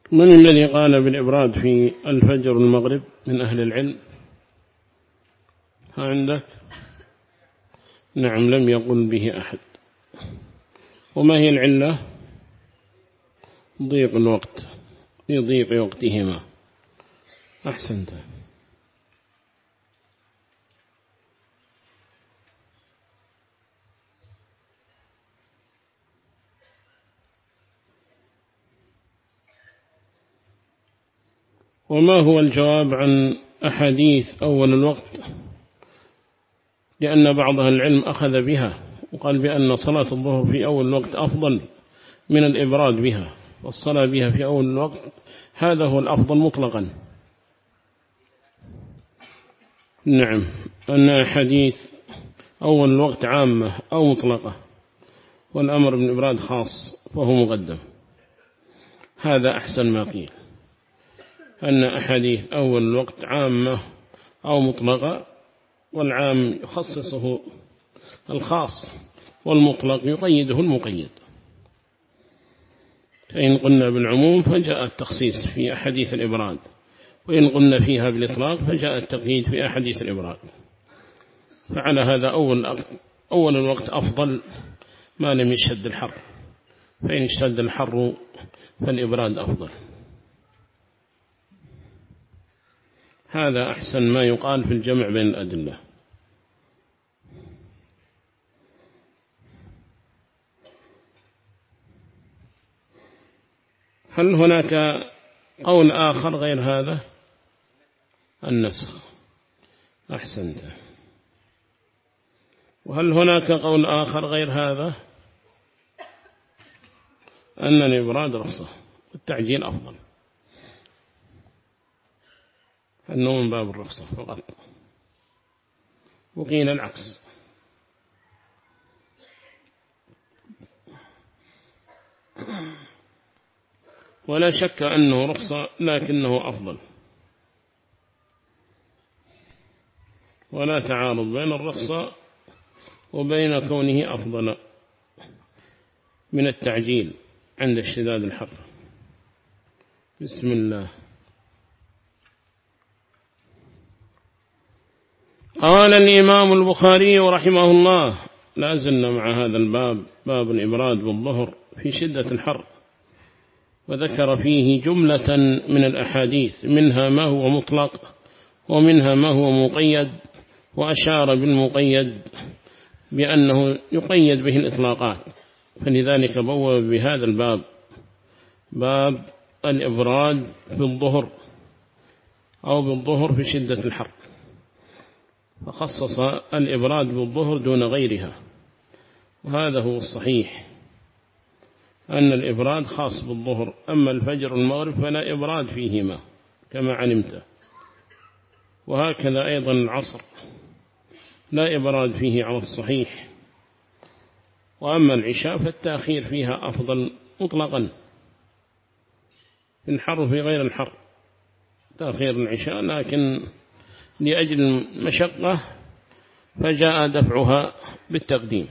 من الذي قال بالإبراد في الفجر والمغرب من أهل العلم؟ ها عندك؟ نعم، لم يقل به أحد. وما هي العلة؟ ضيق الوقت، لضيق وقتهما. أحسنت. وما هو الجواب عن أحاديث أول الوقت؟ لأن بعض العلم أخذ بها وقال بأن صلاة الظهر في أول الوقت أفضل من الإبراد بها، والصلاة بها في أول الوقت هذا هو الأفضل مطلقا. نعم، أن حديث أول الوقت عامة أو مطلقة، والأمر بالإبراد خاص فهو مقدم. هذا أحسن ما قيل، أن أحاديث أول الوقت عامة أو مطلقة، والعام يخصصه الخاص والمطلق يقيده المقيد. فإن قلنا بالعموم فجاء التخصيص في أحاديث الإبراد، وإن قلنا فيها بالإطلاق فجاء التقييد في أحاديث الإبراد. فعلى هذا أول الوقت أفضل ما لم يشتد الحر، فإن اشتد الحر فالإبراد أفضل. هذا أحسن ما يقال في الجمع بين الأدلة. هل هناك قول آخر غير هذا؟ النسخ. أحسنت. وهل هناك قول آخر غير هذا؟ أن الإبراد رخصة والتعجيل أفضل، أنه من باب الرخصة فقط. وقيل العكس. ولا شك أنه رخصة لكنه أفضل، ولا تعارض بين الرخصة وبين كونه أفضل من التعجيل عند اشتداد الحر. بسم الله. قال الإمام البخاري رحمه الله: لا زلنا مع هذا الباب، باب الإبراد بالظهر في شدة الحر، وذكر فيه جملة من الأحاديث، منها ما هو مطلق ومنها ما هو مقيد، وأشار بالمقيد بأنه يقيد به الإطلاقات، فلذلك بوّب بهذا الباب باب الإبراد بالظهر أو بالظهر في شدة الحر، فخصص الإبراد بالظهر دون غيرها. وهذا هو الصحيح، أن الإبراد خاص بالظهر، أما الفجر والمغرب فلا إبراد فيهما كما علمت. وهكذا أيضا العصر لا إبراد فيه على الصحيح. وأما العشاء فالتأخير فيها أفضل مطلقا، في الحر في غير الحر تأخير العشاء، لكن لأجل المشقة فجاء دفعها بالتقديم.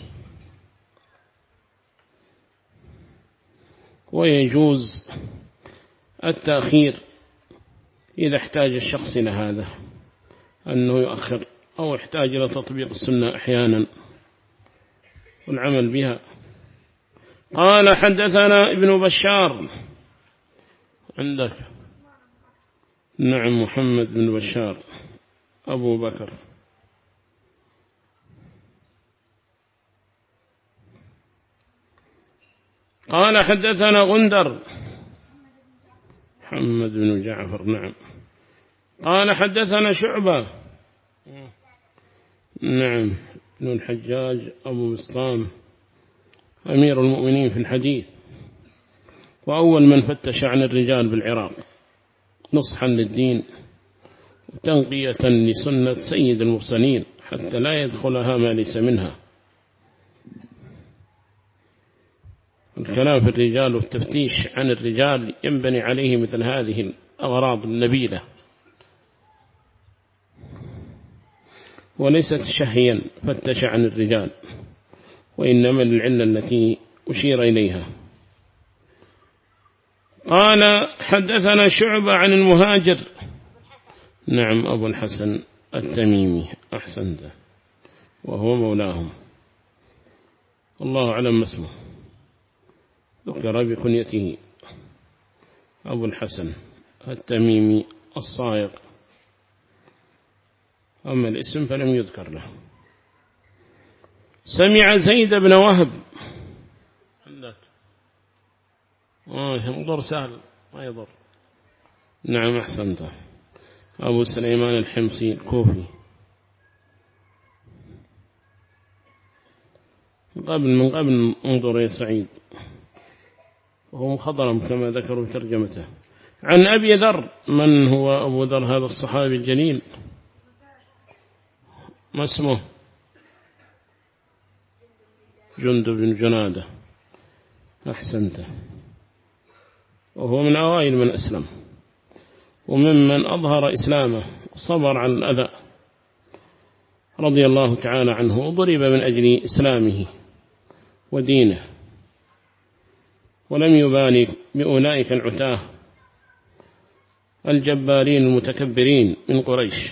ويجوز التأخير إذا احتاج الشخص إلى هذا، أنه يؤخر، أو احتاج إلى تطبيق السنة أحيانا والعمل بها. قال: حدثنا ابن بشار. عندك؟ نعم، محمد بن بشار أبو بكر. قال: حدثنا غندر، محمد بن جعفر. نعم. قال: حدثنا شعبة. نعم، بن الحجاج أبو بسطام أمير المؤمنين في الحديث، وأول من فتش عن الرجال بالعراق نصحا للدين وتنقية لسنة سيد المرسلين حتى لا يدخلها ما ليس منها. الكلام في الرجال والتفتيش عن الرجال ينبني عليه مثل هذه الأغراض النبيلة، وليست شهيا فتش عن الرجال، وإنما العلة التي أشير إليها. قال حدثنا شعبة عن المهاجر. نعم أبو الحسن التميمي، أحسنت، وهو مولاهم، الله أعلم ما اسمه، ذكر بكنيته أبو الحسن التميمي الصائغ، أما الاسم فلم يذكر له. سمع زيد بن وهب، يضر سهل ما يضر. نعم أحسنت، أبو سليمان الحمصي الكوفي، من قبل انظر يا سعيد، وهو مخضرم كما ذكروا ترجمته. عن أبي ذر، من هو أبو ذر هذا الصحابي الجليل؟ ما اسمه؟ جندب بن جنادة، أحسنت، وهو من أوائل من أسلم، وممن أظهر إسلامه وصبر على الأذى رضي الله تعالى عنه، وضرب من أجل إسلامه ودينه، ولم يبالي بأولئك العتاه الجبارين المتكبرين من قريش،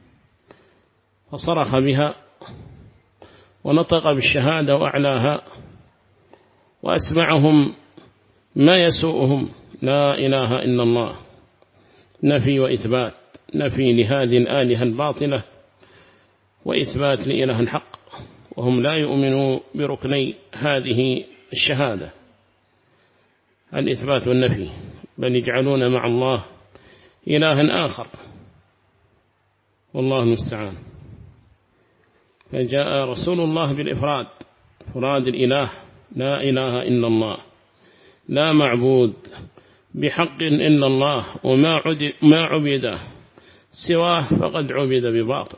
فصرخ بها ونطق بالشهادة وأعلاها، وأسمعهم ما يسوءهم: لا إله إلا الله، نفي وإثبات، نفي لهذه الآلهة الباطلة وإثبات لإله الحق، وهم لا يؤمنوا بركني هذه الشهادة الإثبات والنفي، بل يجعلون مع الله إلها آخر، والله المستعان. فجاء رسول الله بالإفراد، إفراد الإله، لا إله إلا الله، لا معبود بحق إلا الله، وما عبد سواه فقد عبد بباطل.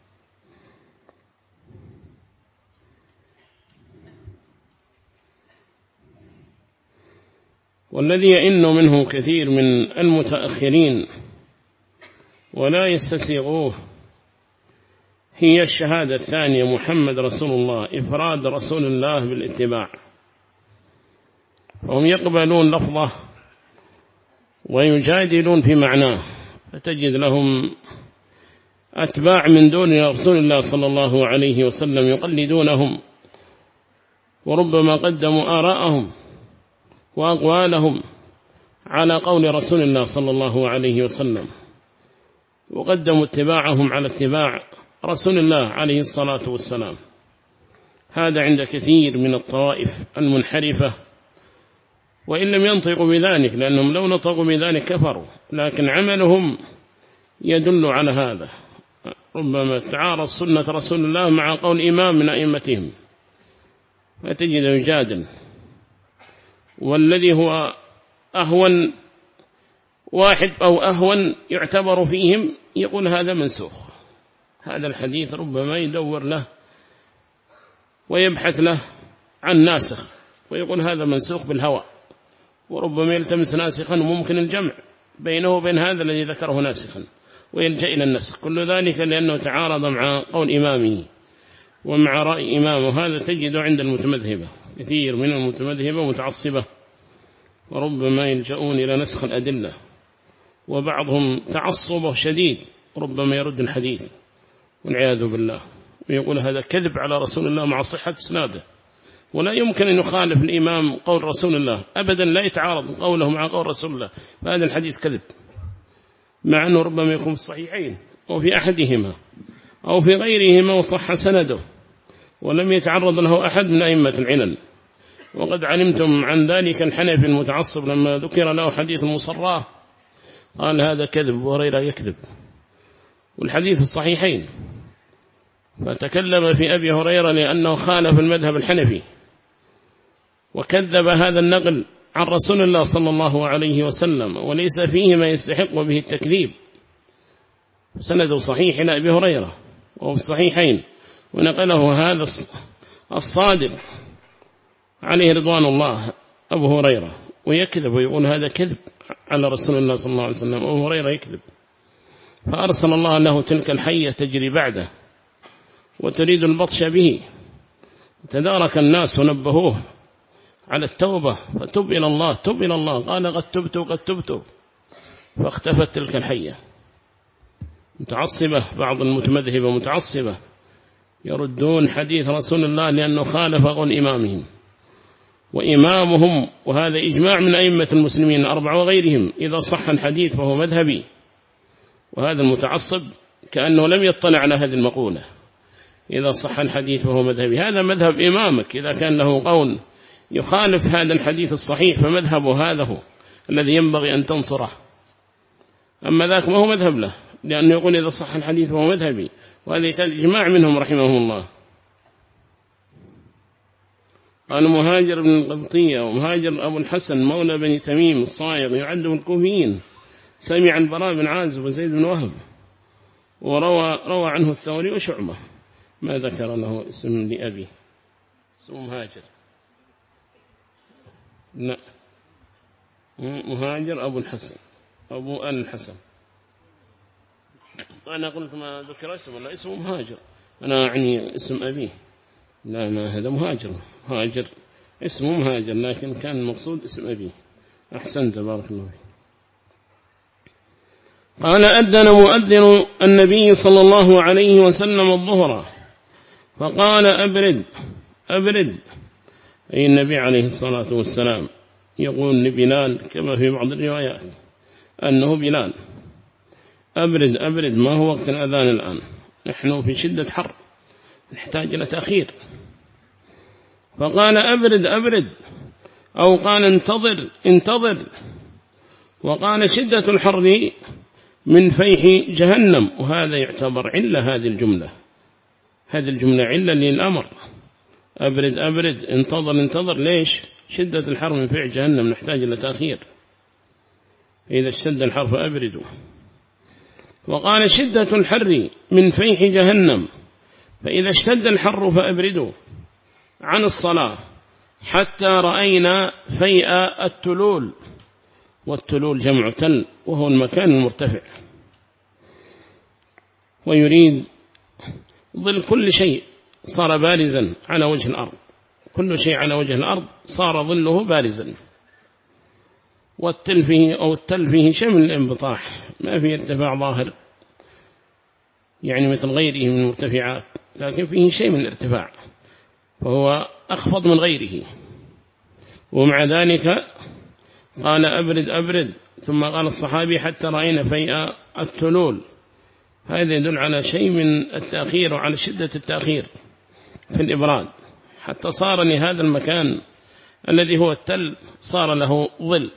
والذي يئن منه كثير من المتأخرين ولا يستسيغوه هي الشهادة الثانية: محمد رسول الله، إفراد رسول الله بالاتباع. وهم يقبلون لفظه ويجادلون في معناه، فتجد لهم أتباع من دون رسول الله صلى الله عليه وسلم يقلدونهم، وربما قدموا آراءهم وأقوالهم على قول رسول الله صلى الله عليه وسلم، وقدموا اتباعهم على اتباع رسول الله عليه الصلاة والسلام. هذا عند كثير من الطوائف المنحرفة، وإن لم ينطقوا بذلك، لأنهم لو نطقوا بذلك كفروا، لكن عملهم يدل على هذا. ربما تعارض سنة رسول الله مع قول إمام من أئمتهم، فتجد يجادل، والذي هو أهون واحد أو أهون يعتبر فيهم يقول هذا منسوخ، هذا الحديث ربما يدور له ويبحث له عن ناسخ، ويقول هذا منسوخ بالهوى، وربما يلتمس ناسخا، وممكن الجمع بينه وبين هذا الذي ذكره ناسخا ويلجأ إلى النسخ، كل ذلك لأنه تعارض مع قول إمامه ومع رأي إمامه. هذا تجد عند المتمذهبة، كثير من المتمذهبة متعصبة، وربما يلجؤون إلى نسخ الأدلة، وبعضهم تعصبه شديد، ربما يرد الحديث والعياذ بالله، ويقول هذا كذب على رسول الله مع صحة اسناده، ولا يمكن أن يخالف الإمام قول رسول الله أبدا، لا يتعارض قوله مع قول رسول الله، فهذا الحديث كذب، مع أنه ربما يكون في الصحيحين أو في أحدهما أو في غيرهما وصح سنده، ولم يتعرض له أحد من أئمة العلل. وقد علمتم عن ذلك الحنفي المتعصب لما ذكر له حديث المصراه قال هذا كذب، وهريرة يكذب، والحديث الصحيحين، فتكلم في أبي هريرة لأنه خالف المذهب الحنفي، وكذب هذا النقل عن رسول الله صلى الله عليه وسلم، وليس فيه ما يستحق به التكذيب، سنده صحيح إلى أبي هريرة وهو في الصحيحين، ونقله هذا الصادق عليه رضوان الله أبو هريرة، ويكذب ويقول هذا كذب على رسول الله صلى الله عليه وسلم، أبو هريرة يكذب، فأرسل الله له تلك الحية تجري بعده وتريد البطش به، تدارك الناس ونبهوه على التوبة، فتب إلى الله، تب إلى الله. قال قد تبت وقد تبت، فاختفت تلك الحية. متعصبة، بعض المتمذهبة متعصبة يردون حديث رسول الله لأنه خالف قول إمامهم، وإمامهم، وهذا إجماع من أئمة المسلمين الأربعة وغيرهم، إذا صح الحديث فهو مذهبي. وهذا المتعصب كأنه لم يطلع على هذه المقولة، إذا صح الحديث فهو مذهبي. هذا مذهب إمامك، إذا كان له قول يخالف هذا الحديث الصحيح فمذهبه هذا هو الذي ينبغي أن تنصره. أما ذاك ما هو مذهب له، لأنه يقول إذا صح الحديث فهو مذهبي، وهذا كان إجماع منهم رحمهم الله. قال مهاجر بن القبطية ومهاجر أبو الحسن مولى بني تميم الصائغ يعد من الكوفيين، سمع البراء بن عازب وزيد بن وهب، وروى عنه الثوري وشعبة. ما ذكر له اسم لأبيه، اسمه مهاجر. لا، مهاجر أبو الحسن، أبو الحسن. أنا قلت ما ذكر اسم، ولا اسمه مهاجر، أنا أعني اسم أبيه. لا، ما هذا مهاجر، مهاجر اسمه مهاجر، لكن كان المقصود اسم أبيه. أحسنت، بارك الله فيك. قال أذن مؤذن النبي صلى الله عليه وسلم الظهر، فقال أبرد أبرد، أي النبي عليه الصلاة والسلام يقول لبلال كما في بعض الروايات أنه بلال، أبرد أبرد، ما هو وقت الأذان الآن، نحن في شدة حر نحتاج إلى تأخير. فقال أبرد أبرد، أو قال انتظر انتظر. وقال شدة الحر من فيح جهنم، وهذا يعتبر علة، هذه الجملة علة للأمر. أبرد أبرد، انتظر انتظر، ليش؟ شدة الحر من فيح جهنم، نحتاج إلى تأخير. إذا اشتد الحر فأبردوا. وقال شدة الحر من فيح جهنم، فإذا اشتد الحر فأبردوا عن الصلاة حتى رأينا فيء التلول، والتلول جمع تل، وهو المكان المرتفع. ويريد ظل كل شيء صار بارزا على وجه الأرض، كل شيء على وجه الأرض صار ظله بارزا. والتل فيه أو التل فيه شيء من الانبطاح، ما فيه ارتفاع ظاهر يعني مثل غيره من المرتفعات، لكن فيه شيء من الارتفاع، فهو أخفض من غيره. ومع ذلك قال أبرد أبرد، ثم قال الصحابي حتى رأينا فيء التلول. هذا يدل على شيء من التأخير وعلى شدة التأخير في الإبراد، حتى صار لهذا المكان الذي هو التل صار له ظل.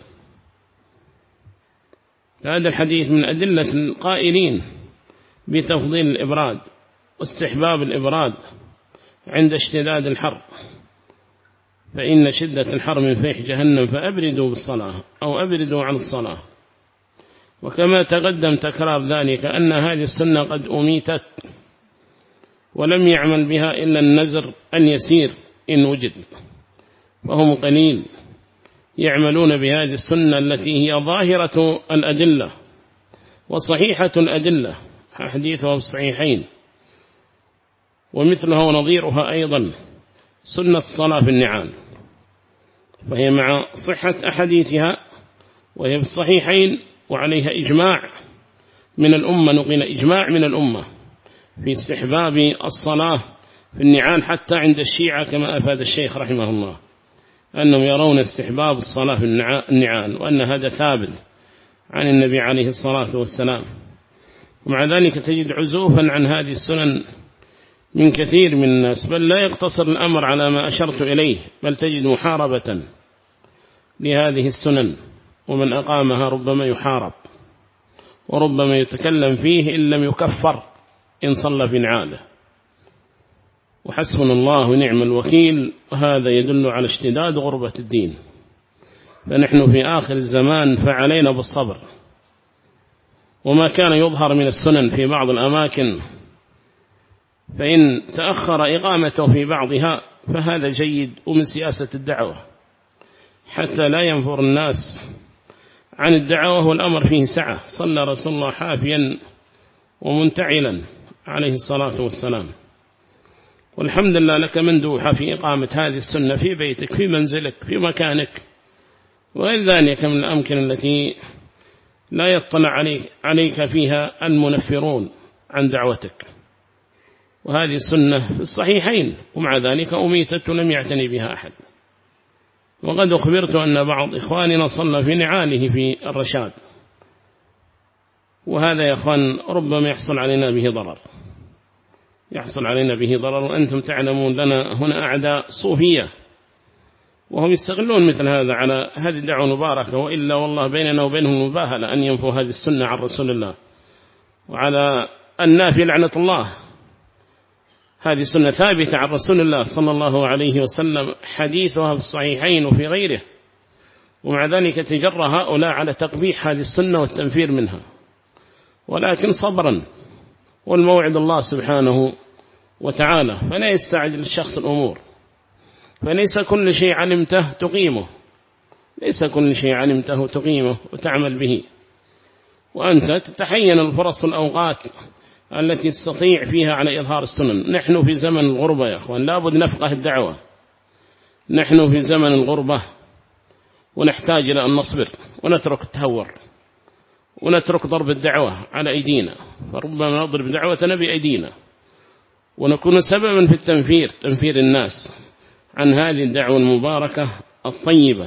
هذا الحديث من أدلة القائلين بتفضيل الإبراد واستحباب الإبراد عند اشتداد الحر، فإن شدة الحر من فيح جهنم، فأبردوا بالصلاة أو أبردوا عن الصلاة. وكما تقدم تكرار ذلك أن هذه السنة قد أميتت، ولم يعمل بها إلا النزر اليسير إن وجد، وهم قليل يعملون بهذه السنة التي هي ظاهرة الأدلة وصحيحة الأدلة، حديثها في الصحيحين. ومثلها ونظيرها أيضا سنة الصلاة في النعال، فهي مع صحة أحاديثها وهي في الصحيحين، وعليها إجماع من الأمة، نقل إجماع من الأمة في استحباب الصلاة في النعال، حتى عند الشيعة كما أفاد الشيخ رحمه الله أنهم يرون استحباب الصلاة في النعال، وأن هذا ثابت عن النبي عليه الصلاة والسلام. ومع ذلك تجد عزوفا عن هذه السنن من كثير من الناس، بل لا يقتصر الأمر على ما أشرت إليه، بل تجد محاربة لهذه السنن، ومن أقامها ربما يحارب وربما يتكلم فيه إن لم يكفر إن صلى في نعاله. وحسبنا الله ونعم الوكيل. وهذا يدل على اشتداد غربة الدين، فنحن في آخر الزمان فعلينا بالصبر. وما كان يظهر من السنن في بعض الأماكن فإن تأخر إقامته في بعضها فهذا جيد، ومن سياسة الدعوة حتى لا ينفر الناس عن الدعوة، والأمر فيه سعة. صلى رسول الله حافيا ومنتعلا عليه الصلاة والسلام. والحمد لله لك مندوحة في إقامة هذه السنة في بيتك، في منزلك، في مكانك، وغير ذلك من الأمكنة التي لا يطلع عليك فيها المنفرون عن دعوتك. وهذه السنة في الصحيحين، ومع ذلك أميتت ولم يعتني بها أحد. وقد أخبرت أن بعض إخواننا صلى في نعاله في الرشاد، وهذا يا أخوان ربما يحصل علينا به ضرر، يحصل علينا به ضرر. وأنتم تعلمون لنا هنا أعداء صوفية، وهم يستغلون مثل هذا على هذه الدعوة المباركة، وإلا والله بيننا وبينهم مباهلة أن ينفوا هذه السنة عن رسول الله، وعلى النافي لعنة الله. هذه سنة ثابتة عن رسول الله صلى الله عليه وسلم، حديثها في الصحيحين وفي غيره، ومع ذلك تجرى هؤلاء على تقبيح هذه السنة والتنفير منها. ولكن صبرا، والموعد الله سبحانه وتعالى، فلا يستعجل الشخص الأمور، فليس كل شيء علمته تقيمه، ليس كل شيء علمته تقيمه وتعمل به، وأنت تتحين الفرص والأوقات التي تستطيع فيها على إظهار السنن. نحن في زمن الغربة يا أخوان، لابد نفقه الدعوة، نحن في زمن الغربة، ونحتاج إلى أن نصبر ونترك التهور، ونترك ضرب الدعوة على أيدينا، فربما نضرب دعوتنا بأيدينا، ونكون سببا في تنفير الناس عن هذه الدعوة المباركة الطيبة.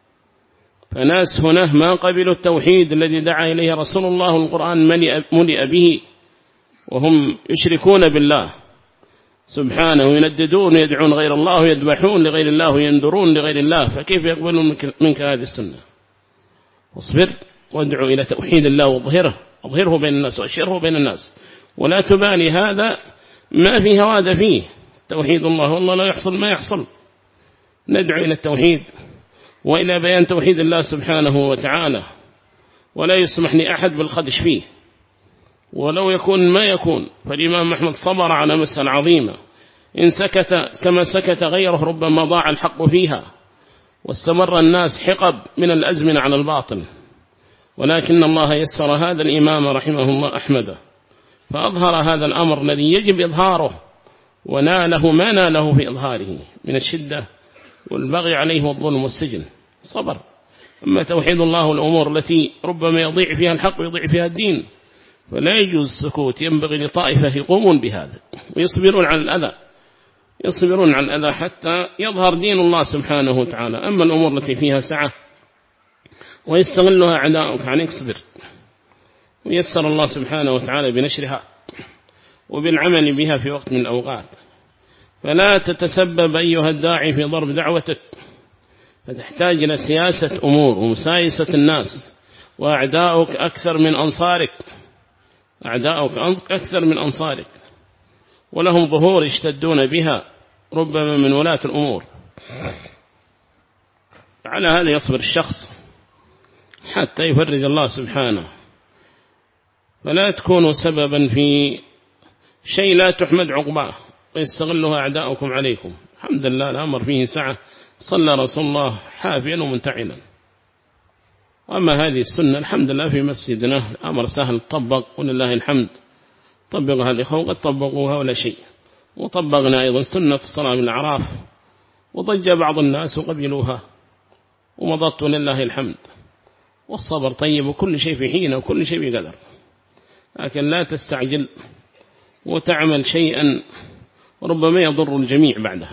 فناس هنا ما قبلوا التوحيد الذي دعا إليه رسول الله، القرآن ملئ به، وهم يشركون بالله سبحانه، ينددون ويدعون غير الله، ويذبحون لغير الله، وينذرون لغير الله، فكيف يقبلون منك هذه السنة؟ واصبر وادعو إلى توحيد الله، واظهره بين الناس، وأشره بين الناس، ولا تبالي هذا ما في هواد فيه. توحيد الله والله لا يحصل ما يحصل، ندعو إلى التوحيد وإلى بيان توحيد الله سبحانه وتعالى، ولا يسمح لأحد بالخدش فيه، ولو يكون ما يكون. فالإمام أحمد صبر على مسألة عظيمة، إن سكت كما سكت غيره ربما ضاع الحق فيها، واستمر الناس حقب من الأزمنة على الباطل، ولكن الله يسر هذا الإمام رحمه الله أحمد، فأظهر هذا الأمر الذي يجب إظهاره، وناله ما ناله في إظهاره من الشدة والبغي عليه والظلم والسجن، صبر. أما توحيد الله والأمور التي ربما يضيع فيها الحق ويضيع فيها الدين، فلا يجوز السكوت، ينبغي لطائفة يقومون بهذا ويصبرون على الأذى، يصبرون على الأذى حتى يظهر دين الله سبحانه وتعالى. أما الأمور التي فيها سعة ويستغلها أعداؤك عنك، اصبر، ويسر الله سبحانه وتعالى بنشرها وبالعمل بها في وقت من الأوقات. فلا تتسبب أيها الداعي في ضرب دعوتك، فتحتاج إلى سياسة أمور ومسايسة الناس، وأعداؤك أكثر من أنصارك، أعداؤك أكثر من أنصارك، ولهم ظهور يشتدون بها ربما من ولاة الأمور. على هذا يصبر الشخص حتى يفرج الله سبحانه. فلا تكونوا سببا في شيء لا تحمد عقباه ويستغلها أعداؤكم عليكم. الحمد لله الأمر فيه سعة، صلى رسول الله حافيا ومنتعلا. وأما هذه السنة الحمد لله في مسجدنا أمر سهل طبق، ولله الحمد طبقها الإخوة قد طبقوها ولا شيء. وطبقنا أيضا سنة الصلاة من الأعراف، وضج بعض الناس وقبلوها، ومضت لله الحمد. والصبر طيب، وكل شيء في حينه، وكل شيء بقدر، لكن لا تستعجل وتعمل شيئا ربما يضر الجميع بعدها.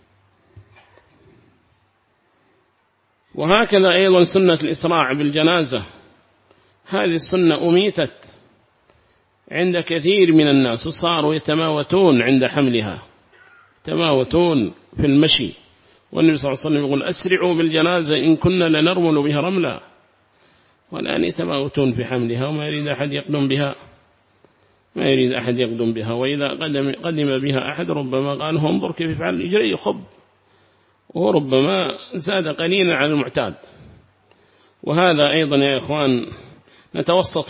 وهكذا أيضا سنة الإسراع بالجنازة، هذه السنة أميتت عند كثير من الناس، وصاروا يتماوتون عند حملها، يتماوتون في المشي. والنبي صلى الله عليه وسلم يقول أسرعوا بالجنازة إن كنا لنرمل بها رملا، والآن يتماوتون في حملها، وما يريد أحد يقدم بها، ما يريد أحد يقدم بها. وإذا قدم بها أحد ربما قال انظر كيف يفعل، يجري يخب، وربما زاد قليلا على المعتاد. وهذا أيضا يا إخوان نتوسط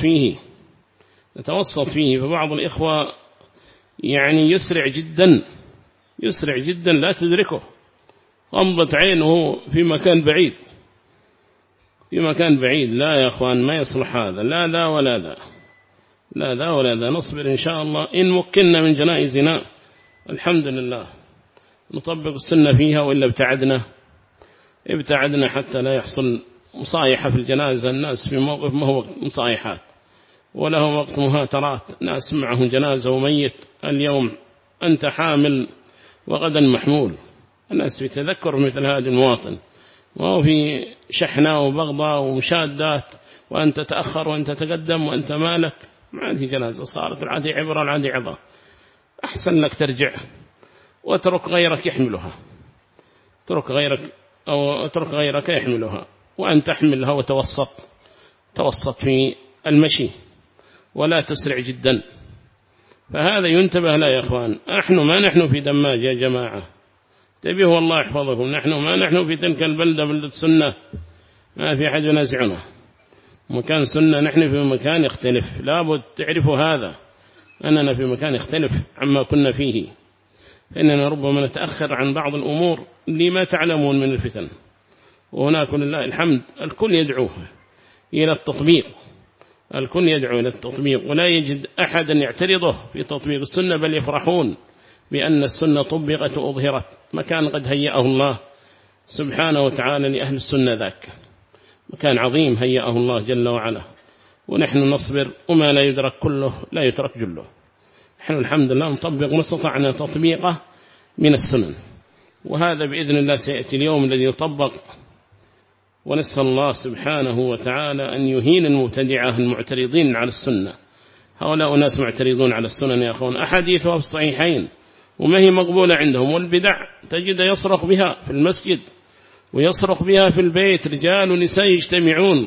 فيه. فبعض الإخوة يعني يسرع جدا لا تدركه، غمضت عينه في مكان بعيد. لا يا أخوان ما يصلح هذا، لا ولا ذا، نصبر إن شاء الله. إن مكننا من جنائزنا الحمد لله نطبق السنة فيها، وإلا ابتعدنا حتى لا يحصل مصايحة في الجنازة. الناس في موقف ما هو وقت مصايحات ولا هو وقت مهاترات. ناس معهم جنازة وميت، اليوم أنت حامل وغدا محمول. الناس في تذكر مثل هذا المواطن، وهو في شحنة وبغضة ومشادات، وأنت تأخر وأنت تقدم وأنت مالك. ما في جنازة، صارت العادي عبرة العادي عظة. أحسن لك ترجع واترك غيرك يحملها، اترك غيرك يحملها، وأن تحملها توسط في المشي ولا تسرع جدا. فهذا ينتبه لا يا أخوان. ما نحن في دماج يا جماعة، تبيه الله يحفظكم. ما نحن في تلك البلدة بلدة سنة، ما في أحد ينازعنا. مكان سنة، نحن في مكان يختلف، لابد تعرفوا هذا، أننا في مكان يختلف عما كنا فيه. إننا ربما نتأخر عن بعض الأمور لما تعلمون من الفتن، وهناك لله الحمد الكل يدعوه إلى التطبيق، الكل يدعو إلى التطبيق، ولا يجد أحدا يعترضه في تطبيق السنة، بل يفرحون بأن السنة طبقت وأظهرت. مكان قد هيأه الله سبحانه وتعالى لأهل السنة، ذاك مكان عظيم هيأه الله جل وعلا، ونحن نصبر، وما لا يدرك كله لا يترك جله. نحن الحمد لله نطبق ما استطعنا تطبيقه من السنن، وهذا بإذن الله سيأتي اليوم الذي يطبق. ونسأل الله سبحانه وتعالى أن يهين المبتدعة المعترضين على السنة. هؤلاء ناس معترضون على السنن يا أخوان، أحاديثها في الصحيحين وما هي مقبولة عندهم، والبدع تجد يصرخ بها في المسجد ويصرخ بها في البيت، رجال ونساء يجتمعون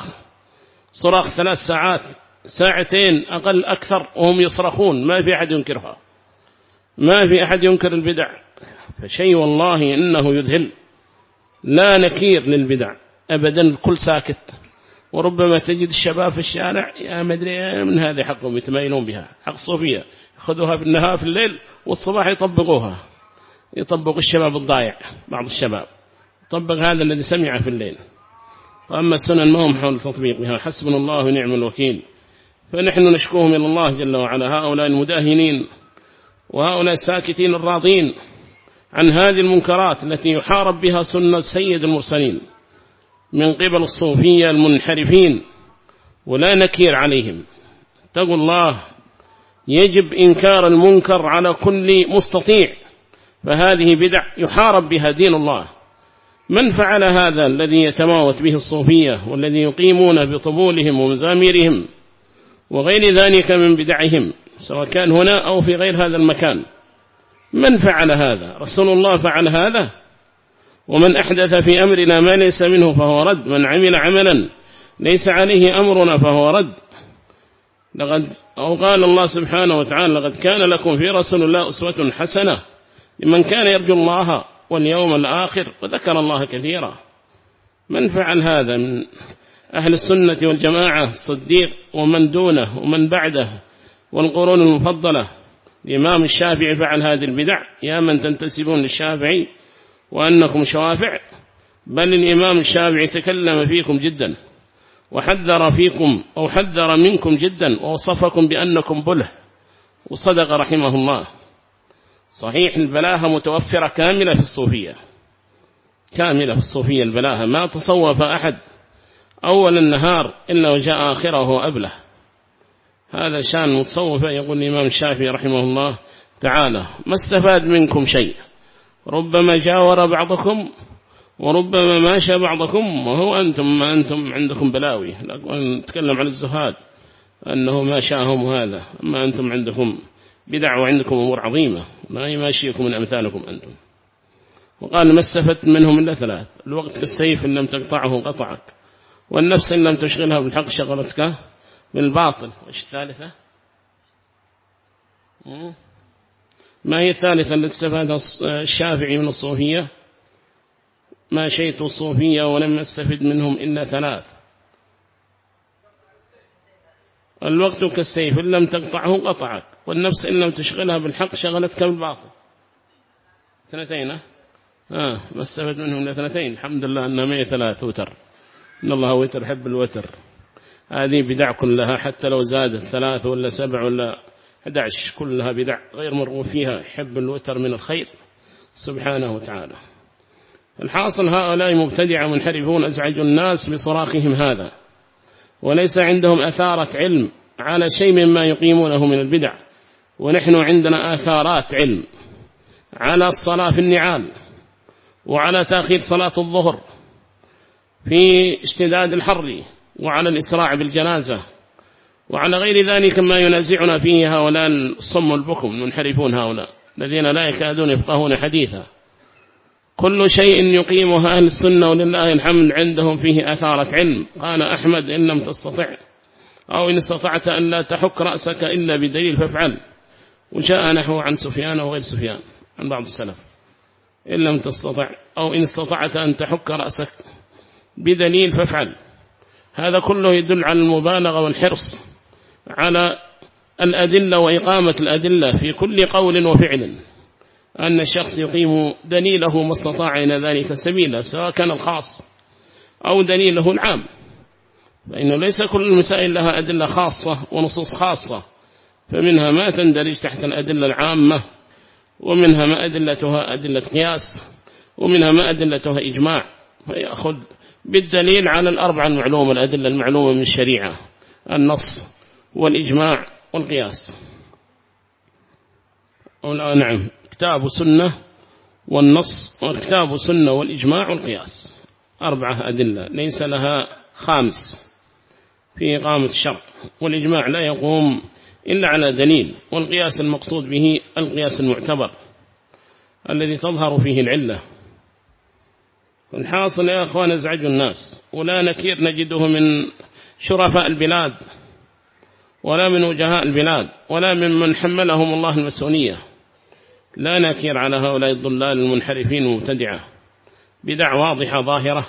صراخ 3 ساعات 2 ساعة أقل أكثر وهم يصرخون، ما في أحد ينكرها، ما في أحد ينكر البدع. فشيء والله إنه يذهل، لا نكير للبدع أبدا، الكل ساكت. وربما تجد الشباب في الشارع يا مدري من هذه حقهم يتمايلون بها، حق صوفية، يأخذوها في النهار في الليل والصباح يطبقوها. يطبق الشباب الضايع، بعض الشباب يطبق هذا الذي سمع في الليل، وأما السنن ما هم حول تطبيقها. حسبنا الله ونعم الوكيل. فنحن نشكوهم إلى الله جل وعلا، هؤلاء المداهنين وهؤلاء الساكتين الراضين عن هذه المنكرات التي يحارب بها سنة سيد المرسلين من قبل الصوفية المنحرفين، ولا نكير عليهم. تقول الله يجب إنكار المنكر على كل مستطيع، فهذه بدع يحارب بها دين الله. من فعل هذا الذي يتماوت به الصوفية والذي يقيمون بطبولهم ومزاميرهم وغير ذلك من بدعهم، سواء كان هنا أو في غير هذا المكان؟ من فعل هذا؟ رسول الله فعل هذا. ومن أحدث في أمرنا ما ليس منه فهو رد، من عمل عملا ليس عليه أمرنا فهو رد. قال الله سبحانه وتعالى لقد كان لكم في رسول الله أسوة حسنة لمن كان يرجو الله واليوم الآخر وذكر الله كثيرا. من فعل هذا من أهل السنة والجماعة الصديق ومن دونه ومن بعده والقرون المفضلة؟ الإمام الشافعي فعل هذه البدع، يا من تنتسبون للشافعي وأنكم شوافع. بل الإمام الشافعي تكلم فيكم جدا وحذر فيكم أو حذر منكم جدا ووصفكم بأنكم بله، وصدق رحمه الله. صحيح البلاهة متوفرة كاملة في الصوفية، كاملة في الصوفية البلاهة، ما تصوف أحد أول النهار إلا وجاء آخره أبله. هذا شان متصوفة. يقول الإمام الشافعي رحمه الله تعالى ما استفاد منكم شيء، ربما جاور بعضكم وربما ماشى بعضكم، وهو أنتم ما أنتم عندكم بلاوي. نتكلم عن الزهاد أنه ما شاهم هذا، أما أنتم عندكم بدع وعندكم أمور عظيمة ما يماشيكم من أمثالكم أنتم. وقال ما استفدت منهم إلا 3: الوقت كالسيف إن لم تقطعه قطعك، والنفس إن لم تشغلها بالحق شغلتك بالباطل. وإيش الثالثة؟ ما هي الثالثة التي استفادها الشافعي من الصوفية؟ ما شيت الصوفية ولم يستفد منهم إلا 3: الوقت كالسيف إن لم تقطعه قطعك، والنفس إن لم تشغلها بالحق شغلتك بالباطل. 2 ما استفد منهم إلا 2. الحمد لله أنها ما هي 3 وتر، إن الله وتر حب الوتر. هذه بدع كلها، حتى لو زادت 3 ولا 7 ولا 11 كلها بدع غير مرغوب فيها، يحب الوتر من الخير سبحانه وتعالى. الحاصل هؤلاء مبتدعة منحرفون أزعجوا الناس بصراخهم هذا، وليس عندهم أثارة علم على شيء مما يقيمونه من البدع، ونحن عندنا آثارات علم على الصلاة في النعال، وعلى تأخير صلاة الظهر في اشتداد الحر، وعلى الإسراع بالجنازة، وعلى غير ذلك ما ينازعنا فيه هؤلاء الصم البكم المنحرفون هؤلاء الذين لا يكادون يفقهون حديثا. كل شيء يقيمها أهل السنة ولله الحمد عندهم فيه أثارة علم. قال أحمد إن لم تستطع أو إن استطعت أن لا تحك رأسك إلا بدليل فافعل، وجاء نحو عن سفيان وغير سفيان عن بعض السلف، إن لم تستطع أو إن استطعت أن تحك رأسك بدليل فافعل. هذا كله يدل على المبالغة والحرص على الأدلة وإقامة الأدلة في كل قول وفعل، أن الشخص يقيم دليله ما استطاع إلى ذلك سبيلا، سواء كان الخاص أو دليله العام، فإنه ليس كل المسائل لها أدلة خاصة ونصوص خاصة، فمنها ما تندرج تحت الأدلة العامة، ومنها ما أدلتها أدلة قياس، ومنها ما أدلتها إجماع، فيأخذ بالدليل على الأربع المعلومة، الأدلة المعلومة من الشريعة، النص والإجماع والقياس. نعم، كتاب سنة والنص، والكتاب سنة والإجماع والقياس، 4 أدلة ليس لها خامس في إقامة الشرع، والإجماع لا يقوم إلا على دليل، والقياس المقصود به القياس المعتبر الذي تظهر فيه العلة. الحاصل يا أخوان ازعجوا الناس، ولا نكير نجده من شرفاء البلاد ولا من وجهاء البلاد ولا ممن حملهم الله المسؤولية، لا نكير على هؤلاء الضلال المنحرفين المبتدعة، بدع واضحة ظاهرة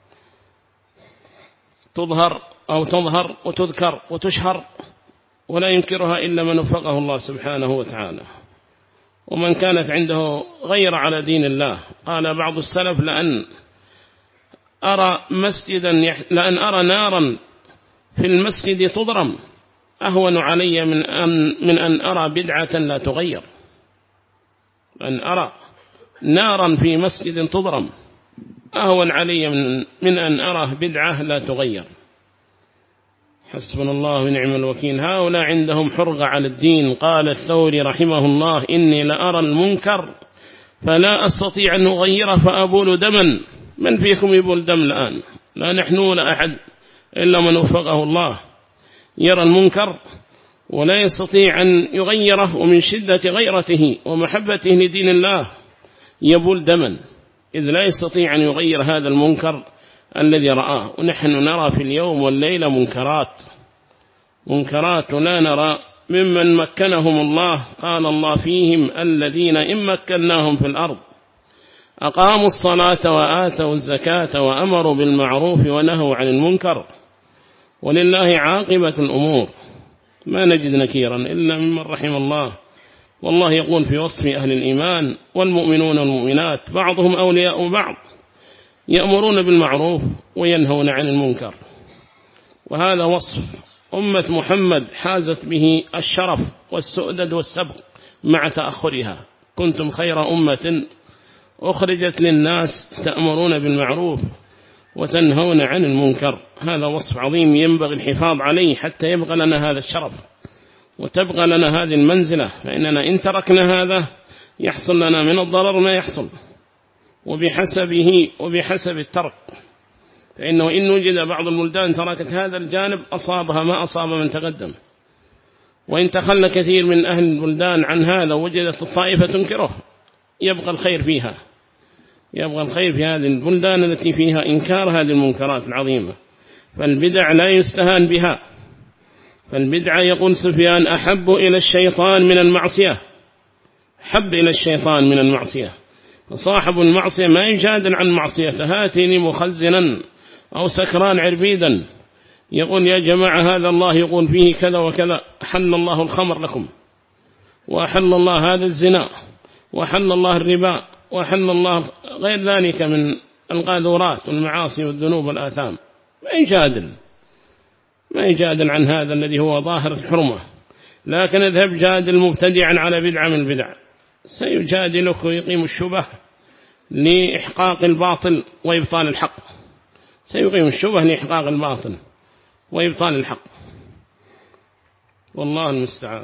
تظهر وتذكر وتشهر، ولا ينكرها إلا من وفقه الله سبحانه وتعالى، ومن كانت عنده غير على دين الله. قال بعض السلف لأن أرى نارا في المسجد تضرم أهون علي من أن أرى بدعة لا تغير. أن أرى نارا في مسجد تضرم أهون علي من أن أرى بدعة لا تغير. حسبنا الله ونعم الوكيل. هؤلاء عندهم حرقة على الدين. قال الثوري رحمه الله: إني لأرى المنكر فلا أستطيع أن أغيره فأبول دما. من فيكم يبول دم الآن؟ لا نحن ولا أحد إلا من وفقه الله يرى المنكر ولا يستطيع أن يغيره، ومن شدة غيرته ومحبته لدين الله يبول دما، إذ لا يستطيع أن يغير هذا المنكر الذي رآه. ونحن نرى في اليوم والليلة منكرات لا نرى ممن مكنهم الله. قال الله فيهم: الذين إن مكناهم في الأرض أقاموا الصلاة وآتوا الزكاة وأمروا بالمعروف ونهوا عن المنكر ولله عاقبة الأمور. ما نجد نكيرا إلا ممن رحم الله. والله يقول في وصف أهل الإيمان: والمؤمنون والمؤمنات بعضهم أولياء بعض يأمرون بالمعروف وينهون عن المنكر. وهذا وصف أمة محمد حازت به الشرف والسؤدد والسبق مع تأخرها. كنتم خير أمة أخرجت للناس تأمرون بالمعروف وتنهون عن المنكر. هذا وصف عظيم ينبغي الحفاظ عليه حتى يبقى لنا هذا الشرف وتبقى لنا هذه المنزلة، فإننا إن تركنا هذا يحصل لنا من الضرر ما يحصل، وبحسب الترك. فإنه إن وجد بعض البلدان تركت هذا الجانب أصابها ما أصاب من تقدم، وإن تخلى كثير من أهل البلدان عن هذا وجدت الطائفة تنكره يبقى الخير فيها، يبقى الخير في هذه البلدان التي فيها إنكار هذه المنكرات العظيمة. فالبدع لا يستهان بها. فالبدع يقول سفيان: أحب إلى الشيطان من المعصية. حب إلى الشيطان من المعصية. فصاحب المعصية ما يجادل عن معصيته: هاتني مخزنا أو سكران عربيدا، يقول: يا جماعة هذا الله يقول فيه كذا وكذا، أحل الله الخمر لكم، وأحل الله هذا الزنا، وأحل الله الربا، وأحل الله غير ذلك من القاذورات والمعاصي والذنوب والآثام. ما يجادل عن هذا الذي هو ظاهر الحرمة. لكن اذهب جادل مبتدعا على بدعة من البدع سيجادلك ويقيم الشبه لإحقاق الباطل وإبطال الحق، سيقيم الشبه لإحقاق الباطل وإبطال الحق، والله المستعان.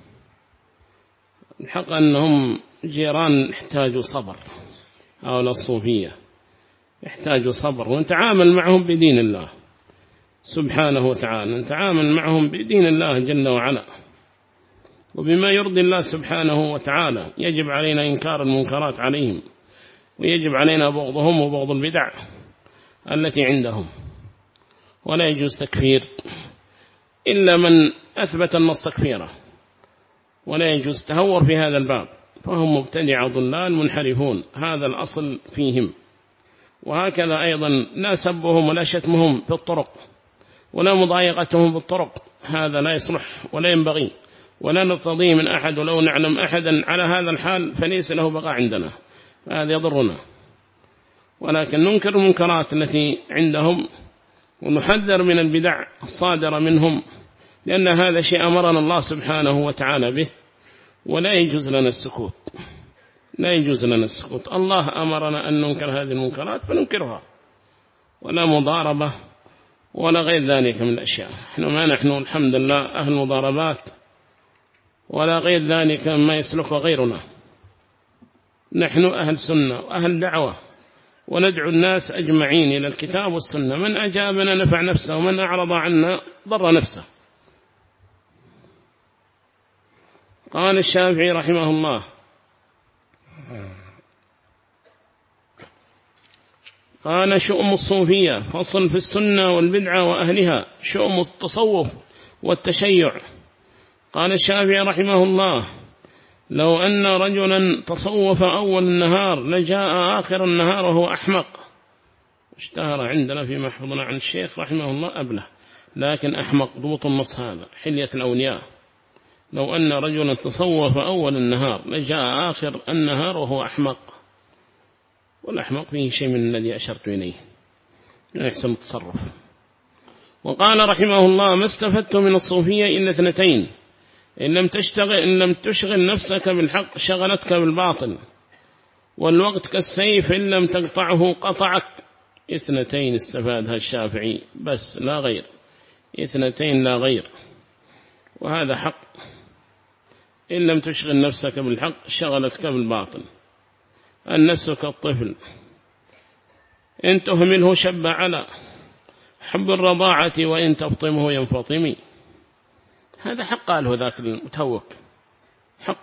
الحق أنهم جيران يحتاجوا صبر، هؤلاء الصوفية يحتاجوا صبر، ونتعامل معهم بدين الله سبحانه وتعالى، نتعامل معهم بدين الله جل وعلا وبما يرضي الله سبحانه وتعالى. يجب علينا إنكار المنكرات عليهم، ويجب علينا بغضهم وبغض البدع التي عندهم، ولا يجوز تكفير إلا من أثبت النص تكفيره، ولا يجوز تهور في هذا الباب، فهم مبتدع ضلال منحرفون، هذا الأصل فيهم. وهكذا أيضا لا سبهم ولا شتمهم في الطرق ولا مضايقتهم بالطرق، هذا لا يصلح ولا ينبغي ولا نرتضيه من أحد، ولو نعلم أحدا على هذا الحال فليس له بقاء عندنا، هذا يضرنا. ولكن ننكر المنكرات التي عندهم ونحذر من البدع الصادرة منهم، لأن هذا شيء أمرنا الله سبحانه وتعالى به، ولا يجوز لنا السكوت، لا يجوز لنا السكوت. الله أمرنا أن ننكر هذه المنكرات فننكرها، ولا مضاربة ولا غير ذلك من الأشياء. نحن الحمد لله أهل مضاربات ولا غير ذلك مما يسلكه غيرنا، نحن أهل سنة وأهل دعوة، وندعو الناس أجمعين إلى الكتاب والسنة، من أجابنا نفع نفسه ومن أعرض عنا ضر نفسه. قال الشافعي رحمه الله: قال شؤم الصوفية فصل في السنة والبدعة وأهلها، شؤم التصوف والتشيع. قال الشافعي رحمه الله: لو أن رجلا تصوف أول النهار لجاء آخر النهار وهو أحمق. اشتهر عندنا فيما حفظنا عن الشيخ رحمه الله أبله، لكن أحمق ضبط النص هذا حلية الأولياء. لو أن رجلا تصوف أول النهار لجاء آخر النهار وهو أحمق، والأحمق فيه شيء من الذي أشرت إليه لا يحسن التصرف. وقال رحمه الله: ما استفدت من الصوفية إلا اثنتين: إن لم تشغل نفسك بالحق شغلتك بالباطل، والوقت كالسيف إن لم تقطعه قطعك. اثنتين استفادها الشافعي بس لا غير، اثنتين لا غير، وهذا حق. إن لم تشغل نفسك بالحق شغلتك بالباطل. النفس كالطفل إن تهمله شب على حب الرضاعة، وإن تفطمه ينفطمي. هذا حق قاله ذاك المتوك، حق،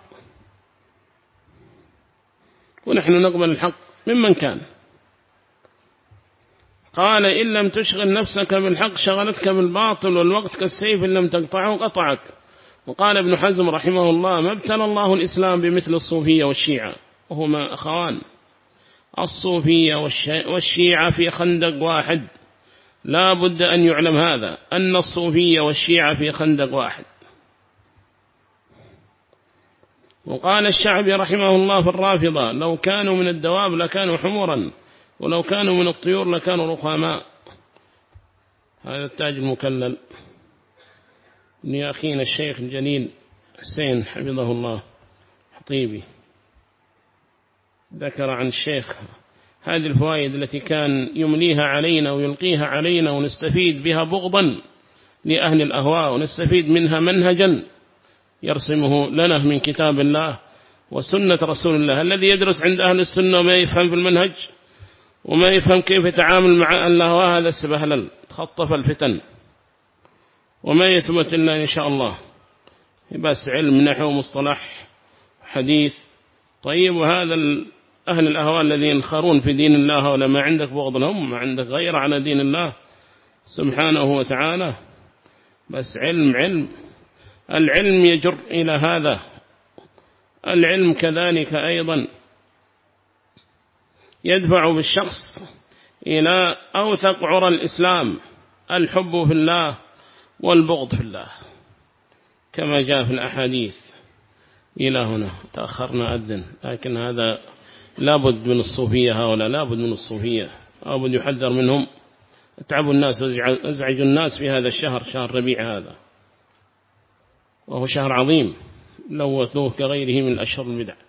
ونحن نقبل الحق ممن كان. قال: إن لم تشغل نفسك بالحق شغلتك بالباطل، والوقت كالسيف إن لم تقطعه قطعك. وقال ابن حزم رحمه الله: ما ابتلى الله الإسلام بمثل الصوفية والشيعة، وهما أخوان. الصوفية والشيعة في خندق واحد، لا بد أن يعلم هذا، أن الصوفية والشيعة في خندق واحد. وقال الشعبي رحمه الله في الرافضة: لو كانوا من الدواب لكانوا حمرا، ولو كانوا من الطيور لكانوا رخاماء. هذا التاج المكلل من أخينا الشيخ الجليل حسين حفظه الله حطيبي، ذكر عن الشيخ هذه الفوائد التي كان يمليها علينا ويلقيها علينا، ونستفيد بها بغضا لأهل الأهواء، ونستفيد منها منهجا يرسمه لنا من كتاب الله وسنة رسول الله. الذي يدرس عند أهل السنة وما يفهم في المنهج وما يفهم كيف يتعامل مع الله، هذا السبهلل تخطف الفتن، وما يثبت إلا إن شاء الله بس علم نحو مصطلح حديث. طيب، وهذا أهل الأهواء الذين ينخرون في دين الله، ولا ما عندك بغض لهم، ما عندك غير على دين الله سبحانه وتعالى، بس علم العلم يجر إلى هذا. العلم كذلك أيضا يدفع بالشخص إلى أوثق عرى الإسلام، الحب في الله والبغض في الله، كما جاء في الأحاديث. إلى هنا تأخرنا أذن، لكن هذا لابد من الصوفية، هؤلاء لابد من الصوفية، لابد يحذر منهم. اتعبوا الناس وازعجوا الناس في هذا الشهر، شهر ربيع هذا. وهو شهر عظيم لوثوه كغيره من الأشهر البدع.